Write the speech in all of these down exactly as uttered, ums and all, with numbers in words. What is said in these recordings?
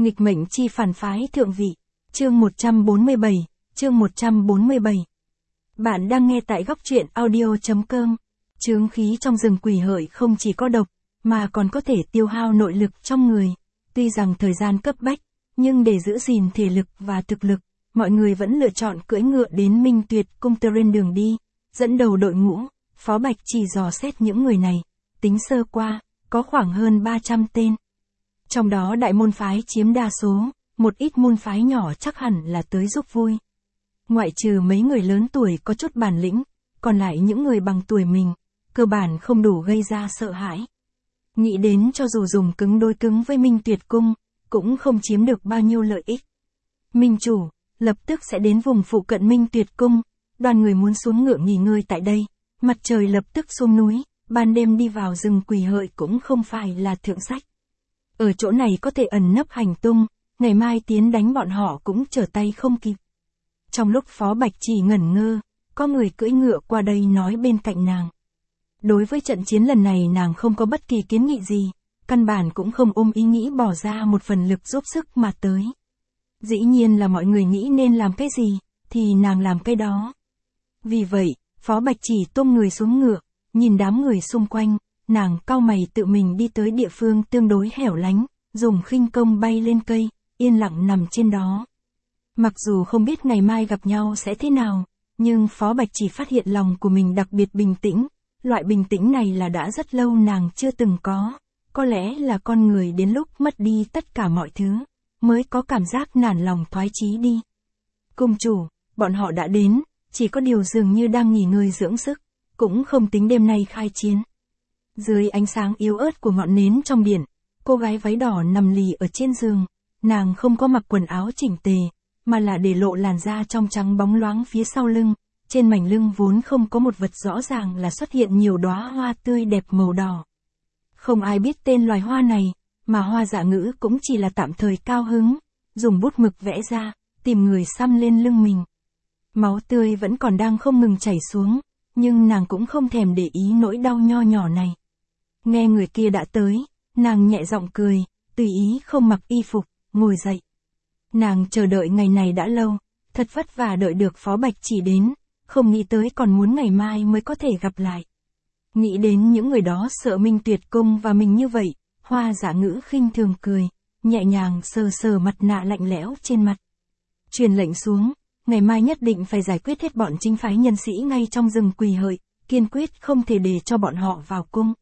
Nghịch mệnh chi phản phái thượng vị. Chương một trăm bốn mươi bảy, chương một trăm bốn mươi bảy. Bạn đang nghe tại góc truyện audio.com. Chướng khí trong rừng quỷ hợi không chỉ có độc, mà còn có thể tiêu hao nội lực trong người. Tuy rằng thời gian cấp bách, nhưng để giữ gìn thể lực và thực lực, mọi người vẫn lựa chọn cưỡi ngựa đến Minh Tuyệt Cung trên đường đi. Dẫn đầu đội ngũ, Phó Bạch chỉ dò xét những người này, tính sơ qua, có khoảng hơn ba trăm tên. Trong đó đại môn phái chiếm đa số, một ít môn phái nhỏ chắc hẳn là tới giúp vui. Ngoại trừ mấy người lớn tuổi có chút bản lĩnh, còn lại những người bằng tuổi mình, cơ bản không đủ gây ra sợ hãi. Nghĩ đến cho dù dùng cứng đối cứng với Minh Tuyệt Cung, cũng không chiếm được bao nhiêu lợi ích. Minh chủ, lập tức sẽ đến vùng phụ cận Minh Tuyệt Cung, đoàn người muốn xuống ngựa nghỉ ngơi tại đây, mặt trời lập tức xuống núi, ban đêm đi vào rừng quỷ hợi cũng không phải là thượng sách. Ở chỗ này có thể ẩn nấp hành tung, ngày mai tiến đánh bọn họ cũng trở tay không kịp. Trong lúc Phó Bạch chỉ ngẩn ngơ, có người cưỡi ngựa qua đây nói bên cạnh nàng. Đối với trận chiến lần này nàng không có bất kỳ kiến nghị gì, căn bản cũng không ôm ý nghĩ bỏ ra một phần lực giúp sức mà tới. Dĩ nhiên là mọi người nghĩ nên làm cái gì, thì nàng làm cái đó. Vì vậy, Phó Bạch chỉ tung người xuống ngựa, nhìn đám người xung quanh, nàng cau mày tự mình đi tới địa phương tương đối hẻo lánh, dùng khinh công bay lên cây, yên lặng nằm trên đó. Mặc dù không biết ngày mai gặp nhau sẽ thế nào, nhưng Phó Bạch chỉ phát hiện lòng của mình đặc biệt bình tĩnh, loại bình tĩnh này là đã rất lâu nàng chưa từng có, có lẽ là con người đến lúc mất đi tất cả mọi thứ, mới có cảm giác nản lòng thoái chí đi. Cung chủ, bọn họ đã đến, chỉ có điều dường như đang nghỉ ngơi dưỡng sức, cũng không tính đêm nay khai chiến. Dưới ánh sáng yếu ớt của ngọn nến trong điện, cô gái váy đỏ nằm lì ở trên giường, nàng không có mặc quần áo chỉnh tề, mà là để lộ làn da trong trắng bóng loáng phía sau lưng, trên mảnh lưng vốn không có một vật rõ ràng là xuất hiện nhiều đóa hoa tươi đẹp màu đỏ. Không ai biết tên loài hoa này, mà Hoa Dạ Ngữ cũng chỉ là tạm thời cao hứng, dùng bút mực vẽ ra, tìm người xăm lên lưng mình. Máu tươi vẫn còn đang không ngừng chảy xuống, nhưng nàng cũng không thèm để ý nỗi đau nho nhỏ này. Nghe người kia đã tới, nàng nhẹ giọng cười, tùy ý không mặc y phục, ngồi dậy. Nàng chờ đợi ngày này đã lâu, thật vất vả đợi được Phó Bạch chỉ đến, không nghĩ tới còn muốn ngày mai mới có thể gặp lại. Nghĩ đến những người đó sợ Minh Tuyệt Cung và mình như vậy, Hoa Dạ Ngữ khinh thường cười, nhẹ nhàng sờ sờ mặt nạ lạnh lẽo trên mặt. Truyền lệnh xuống, ngày mai nhất định phải giải quyết hết bọn chính phái nhân sĩ ngay trong rừng quỷ hợi, kiên quyết không thể để cho bọn họ vào cung.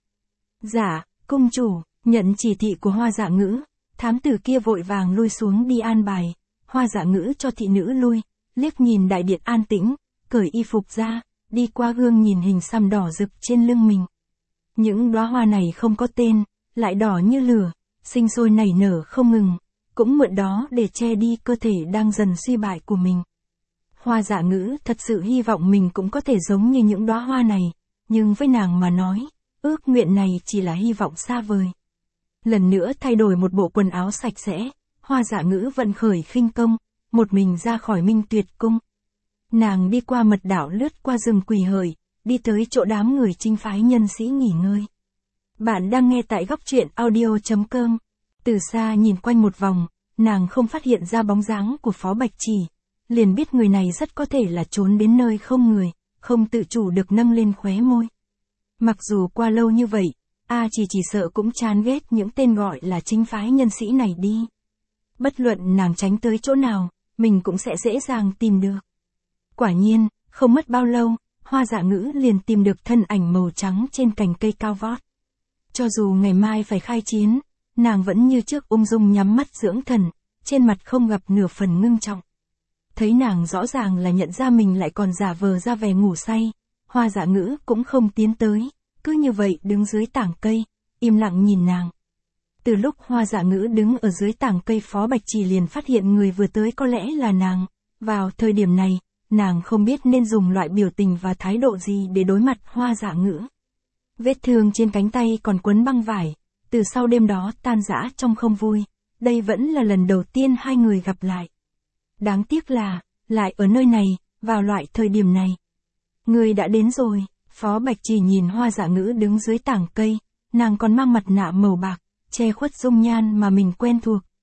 Dạ, cung chủ, nhận chỉ thị của Hoa Dạ Ngữ, thám tử kia vội vàng lui xuống đi an bài, Hoa Dạ Ngữ cho thị nữ lui, liếc nhìn đại điện an tĩnh, cởi y phục ra, đi qua gương nhìn hình xăm đỏ rực trên lưng mình. Những đóa hoa này không có tên, lại đỏ như lửa, sinh sôi nảy nở không ngừng, cũng mượn đó để che đi cơ thể đang dần suy bại của mình. Hoa Dạ Ngữ thật sự hy vọng mình cũng có thể giống như những đóa hoa này, nhưng với nàng mà nói, ước nguyện này chỉ là hy vọng xa vời. Lần nữa thay đổi một bộ quần áo sạch sẽ, Hoa Dạ Ngữ vận khởi khinh công, một mình ra khỏi Minh Tuyệt Cung. Nàng đi qua mật đảo lướt qua rừng quỷ hợi, đi tới chỗ đám người chính phái nhân sĩ nghỉ ngơi. Bạn đang nghe tại góc truyện audio.com. Từ xa nhìn quanh một vòng, nàng không phát hiện ra bóng dáng của Phó Bạch chỉ, liền biết người này rất có thể là trốn đến nơi không người, không tự chủ được nâng lên khóe môi. Mặc dù qua lâu như vậy, A chỉ chỉ sợ cũng chán ghét những tên gọi là chính phái nhân sĩ này đi. Bất luận nàng tránh tới chỗ nào, mình cũng sẽ dễ dàng tìm được. Quả nhiên, không mất bao lâu, Hoa Dạ Ngữ liền tìm được thân ảnh màu trắng trên cành cây cao vót. Cho dù ngày mai phải khai chiến, nàng vẫn như trước ung dung nhắm mắt dưỡng thần, trên mặt không gặp nửa phần ngưng trọng. Thấy nàng rõ ràng là nhận ra mình lại còn giả vờ ra vẻ ngủ say, Hoa Dạ Ngữ cũng không tiến tới, cứ như vậy đứng dưới tảng cây, im lặng nhìn nàng. Từ lúc Hoa Dạ Ngữ đứng ở dưới tảng cây, Phó Bạch chỉ liền phát hiện người vừa tới có lẽ là nàng. Vào thời điểm này, nàng không biết nên dùng loại biểu tình và thái độ gì để đối mặt Hoa Dạ Ngữ. Vết thương trên cánh tay còn quấn băng vải, từ sau đêm đó tan rã trong không vui, đây vẫn là lần đầu tiên hai người gặp lại. Đáng tiếc là, lại ở nơi này, vào loại thời điểm này. Người đã đến rồi, Phó Bạch chỉ nhìn Hoa Dạ Ngữ đứng dưới tảng cây, nàng còn mang mặt nạ màu bạc, che khuất dung nhan mà mình quen thuộc,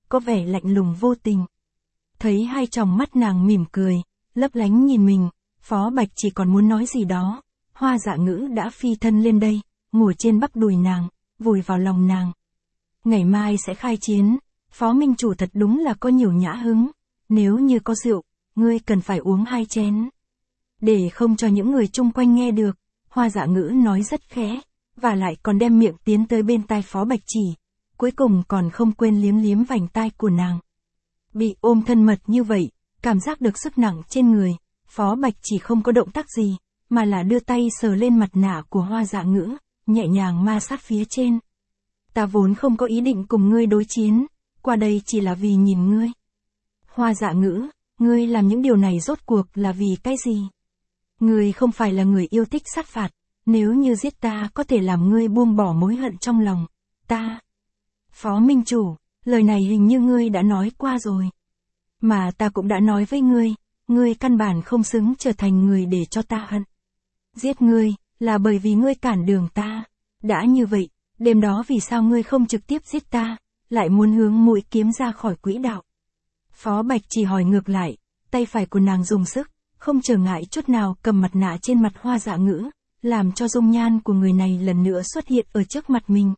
có vẻ lạnh lùng vô tình. Thấy hai tròng mắt nàng mỉm cười, lấp lánh nhìn mình, Phó Bạch chỉ còn muốn nói gì đó, Hoa Dạ Ngữ đã phi thân lên đây, ngồi trên bắp đùi nàng, vùi vào lòng nàng. Ngày mai sẽ khai chiến, Phó Minh Chủ thật đúng là có nhiều nhã hứng, nếu như có rượu, ngươi cần phải uống hai chén. Để không cho những người chung quanh nghe được, Hoa Dạ Ngữ nói rất khẽ, và lại còn đem miệng tiến tới bên tai Phó Bạch Chỉ, cuối cùng còn không quên liếm liếm vành tai của nàng. Bị ôm thân mật như vậy, cảm giác được sức nặng trên người, Phó Bạch Chỉ không có động tác gì, mà là đưa tay sờ lên mặt nạ của Hoa Dạ Ngữ, nhẹ nhàng ma sát phía trên. Ta vốn không có ý định cùng ngươi đối chiến, qua đây chỉ là vì nhìn ngươi. Hoa Dạ Ngữ, ngươi làm những điều này rốt cuộc là vì cái gì? Ngươi không phải là người yêu thích sát phạt, nếu như giết ta có thể làm ngươi buông bỏ mối hận trong lòng, ta. Phó Minh Chủ, lời này hình như ngươi đã nói qua rồi. Mà ta cũng đã nói với ngươi, ngươi căn bản không xứng trở thành người để cho ta hận. Giết ngươi, là bởi vì ngươi cản đường ta. Đã như vậy, đêm đó vì sao ngươi không trực tiếp giết ta, lại muốn hướng mũi kiếm ra khỏi quỹ đạo? Phó Bạch Chỉ hỏi ngược lại, tay phải của nàng dùng sức, không trở ngại chút nào cầm mặt nạ trên mặt Hoa Dạ Ngữ, làm cho dung nhan của người này lần nữa xuất hiện ở trước mặt mình.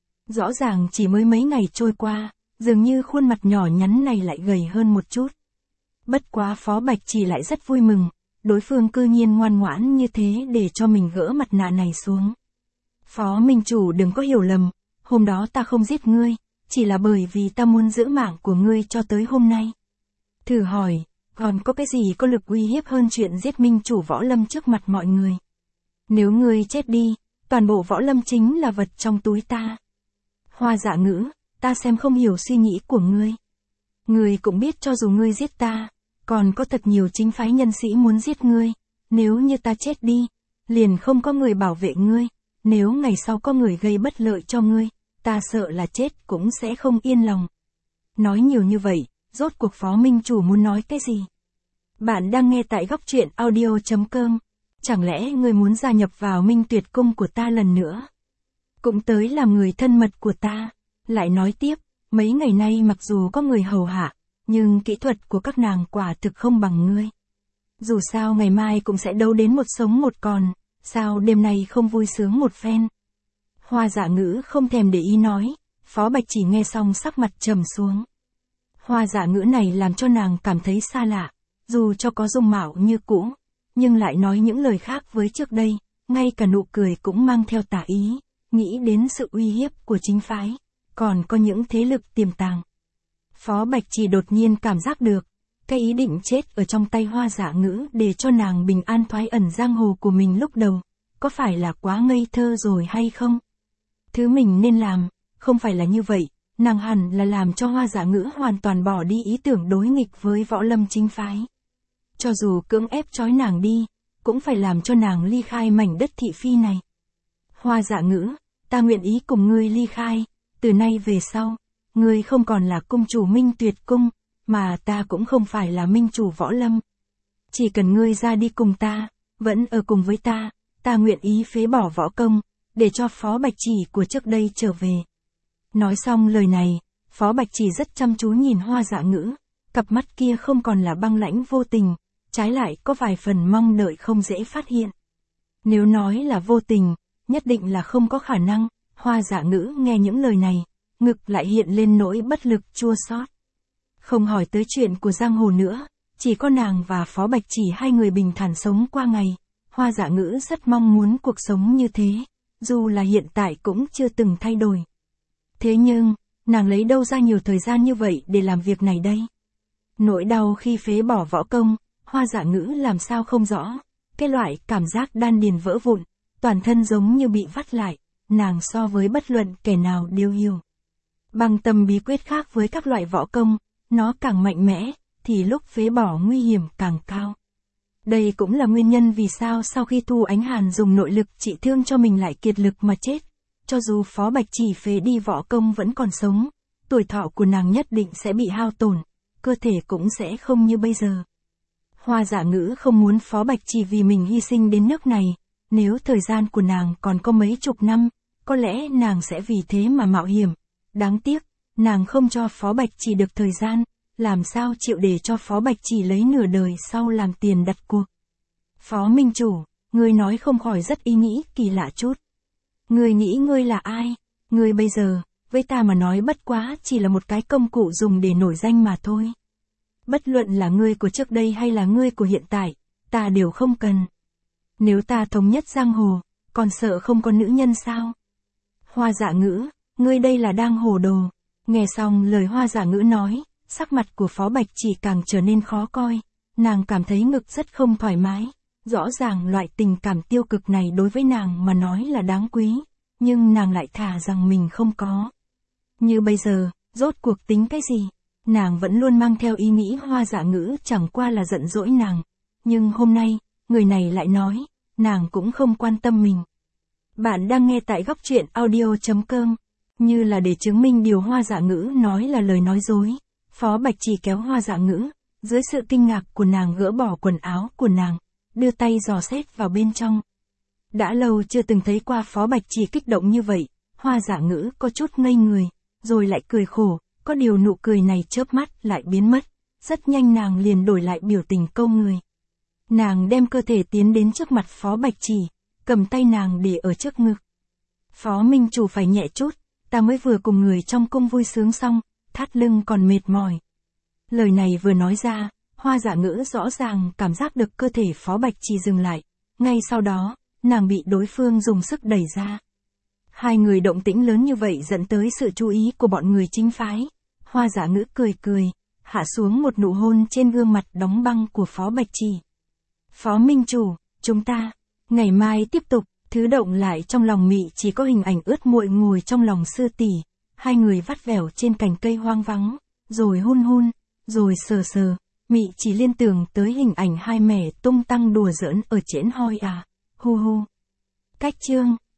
Rõ ràng chỉ mới mấy ngày trôi qua, dường như khuôn mặt nhỏ nhắn này lại gầy hơn một chút. Bất quá Phó Bạch Chỉ lại rất vui mừng, đối phương cư nhiên ngoan ngoãn như thế để cho mình gỡ mặt nạ này xuống. Phó Minh Chủ đừng có hiểu lầm, hôm đó ta không giết ngươi, chỉ là bởi vì ta muốn giữ mạng của ngươi cho tới hôm nay. Thử hỏi, còn có cái gì có lực uy hiếp hơn chuyện giết Minh Chủ võ lâm trước mặt mọi người? Nếu ngươi chết đi, toàn bộ võ lâm chính là vật trong túi ta. Hoa Dạ Ngữ, ta xem không hiểu suy nghĩ của ngươi. Ngươi cũng biết cho dù ngươi giết ta, còn có thật nhiều chính phái nhân sĩ muốn giết ngươi, nếu như ta chết đi, liền không có người bảo vệ ngươi, nếu ngày sau có người gây bất lợi cho ngươi, ta sợ là chết cũng sẽ không yên lòng. Nói nhiều như vậy, rốt cuộc Phó Minh Chủ muốn nói cái gì? Bạn đang nghe tại góc truyện audio chấm com, chẳng lẽ ngươi muốn gia nhập vào Minh Tuyệt Cung của ta lần nữa? Cũng tới làm người thân mật của ta. Lại nói tiếp, mấy ngày nay mặc dù có người hầu hạ, nhưng kỹ thuật của các nàng quả thực không bằng ngươi. Dù sao ngày mai cũng sẽ đấu đến một sống một còn, sao đêm nay không vui sướng một phen? Hoa Dạ Ngữ không thèm để ý nói, Phó Bạch Chỉ nghe xong sắc mặt trầm xuống. Hoa Dạ Ngữ này làm cho nàng cảm thấy xa lạ, dù cho có dung mạo như cũ, nhưng lại nói những lời khác với trước đây, ngay cả nụ cười cũng mang theo tà ý, nghĩ đến sự uy hiếp của chính phái, còn có những thế lực tiềm tàng. Phó Bạch Chỉ đột nhiên cảm giác được, cái ý định chết ở trong tay Hoa Dạ Ngữ để cho nàng bình an thoái ẩn giang hồ của mình lúc đầu, có phải là quá ngây thơ rồi hay không? Thứ mình nên làm, không phải là như vậy, nàng hẳn là làm cho Hoa Dạ Ngữ hoàn toàn bỏ đi ý tưởng đối nghịch với võ lâm chính phái. Cho dù cưỡng ép trói nàng đi, cũng phải làm cho nàng ly khai mảnh đất thị phi này. Hoa Dạ Ngữ, ta nguyện ý cùng ngươi ly khai, từ nay về sau, ngươi không còn là cung chủ Minh Tuyệt Cung, mà ta cũng không phải là Minh Chủ võ lâm. Chỉ cần ngươi ra đi cùng ta, vẫn ở cùng với ta, ta nguyện ý phế bỏ võ công, để cho Phó Bạch Chỉ của trước đây trở về. Nói xong lời này, Phó Bạch Chỉ rất chăm chú nhìn Hoa Dạ Ngữ, cặp mắt kia không còn là băng lãnh vô tình, trái lại có vài phần mong đợi không dễ phát hiện. Nếu nói là vô tình, nhất định là không có khả năng. Hoa Dạ Ngữ nghe những lời này, ngực lại hiện lên nỗi bất lực chua xót. Không hỏi tới chuyện của giang hồ nữa, chỉ có nàng và Phó Bạch Chỉ hai người bình thản sống qua ngày. Hoa Dạ Ngữ rất mong muốn cuộc sống như thế, dù là hiện tại cũng chưa từng thay đổi. Thế nhưng, nàng lấy đâu ra nhiều thời gian như vậy để làm việc này đây? Nỗi đau khi phế bỏ võ công, Hoa Dạ Ngữ làm sao không rõ, cái loại cảm giác đan điền vỡ vụn, toàn thân giống như bị vắt lại, nàng so với bất luận kẻ nào đều hiểu. Bằng tâm bí quyết khác với các loại võ công, nó càng mạnh mẽ, thì lúc phế bỏ nguy hiểm càng cao. Đây cũng là nguyên nhân vì sao sau khi Thu Ánh Hàn dùng nội lực trị thương cho mình lại kiệt lực mà chết. Cho dù Phó Bạch Chỉ phế đi võ công vẫn còn sống, tuổi thọ của nàng nhất định sẽ bị hao tổn, cơ thể cũng sẽ không như bây giờ. Hoa Dạ Ngữ không muốn Phó Bạch Chỉ vì mình hy sinh đến nước này, nếu thời gian của nàng còn có mấy chục năm, có lẽ nàng sẽ vì thế mà mạo hiểm. Đáng tiếc, nàng không cho Phó Bạch Chỉ được thời gian, làm sao chịu để cho Phó Bạch Chỉ lấy nửa đời sau làm tiền đặt cuộc. Phó Minh Chủ, ngươi nói không khỏi rất ý nghĩ kỳ lạ chút. Ngươi nghĩ ngươi là ai? Ngươi bây giờ, với ta mà nói bất quá chỉ là một cái công cụ dùng để nổi danh mà thôi. Bất luận là ngươi của trước đây hay là ngươi của hiện tại, ta đều không cần. Nếu ta thống nhất giang hồ, còn sợ không có nữ nhân sao? Hoa Dạ Ngữ, ngươi đây là đang hồ đồ. Nghe xong lời Hoa Dạ Ngữ nói, sắc mặt của Phó Bạch Chỉ càng trở nên khó coi, nàng cảm thấy ngực rất không thoải mái. Rõ ràng loại tình cảm tiêu cực này đối với nàng mà nói là đáng quý, nhưng nàng lại thà rằng mình không có. Như bây giờ, rốt cuộc tính cái gì? Nàng vẫn luôn mang theo ý nghĩ Hoa Dạ Ngữ chẳng qua là giận dỗi nàng. Nhưng hôm nay, người này lại nói, nàng cũng không quan tâm mình. Bạn đang nghe tại góc truyện audio chấm com. Như là để chứng minh điều Hoa Dạ Ngữ nói là lời nói dối, Phó Bạch Chỉ kéo Hoa Dạ Ngữ, dưới sự kinh ngạc của nàng gỡ bỏ quần áo của nàng, đưa tay dò xét vào bên trong. Đã lâu chưa từng thấy qua Phó Bạch Chỉ kích động như vậy, Hoa Dạ Ngữ có chút ngây người, rồi lại cười khổ, có điều nụ cười này chớp mắt lại biến mất, rất nhanh nàng liền đổi lại biểu tình câu người. Nàng đem cơ thể tiến đến trước mặt Phó Bạch Chỉ, cầm tay nàng để ở trước ngực. Phó Minh Chủ phải nhẹ chút, ta mới vừa cùng người trong cung vui sướng xong, thắt lưng còn mệt mỏi. Lời này vừa nói ra, Hoa Dạ Ngữ rõ ràng cảm giác được cơ thể Phó Bạch Chỉ dừng lại, ngay sau đó, nàng bị đối phương dùng sức đẩy ra. Hai người động tĩnh lớn như vậy dẫn tới sự chú ý của bọn người chính phái. Hoa Dạ Ngữ cười cười, hạ xuống một nụ hôn trên gương mặt đóng băng của Phó Bạch Chỉ. Phó Minh Chủ, chúng ta, ngày mai tiếp tục, thứ động lại trong lòng Mị chỉ có hình ảnh ướt muội ngồi trong lòng sư tỷ, hai người vắt vẻo trên cành cây hoang vắng, rồi hun hun, rồi sờ sờ, Mị chỉ liên tưởng tới hình ảnh hai mẹ tung tăng đùa giỡn ở trễn hoi à, hu hu. Cách chương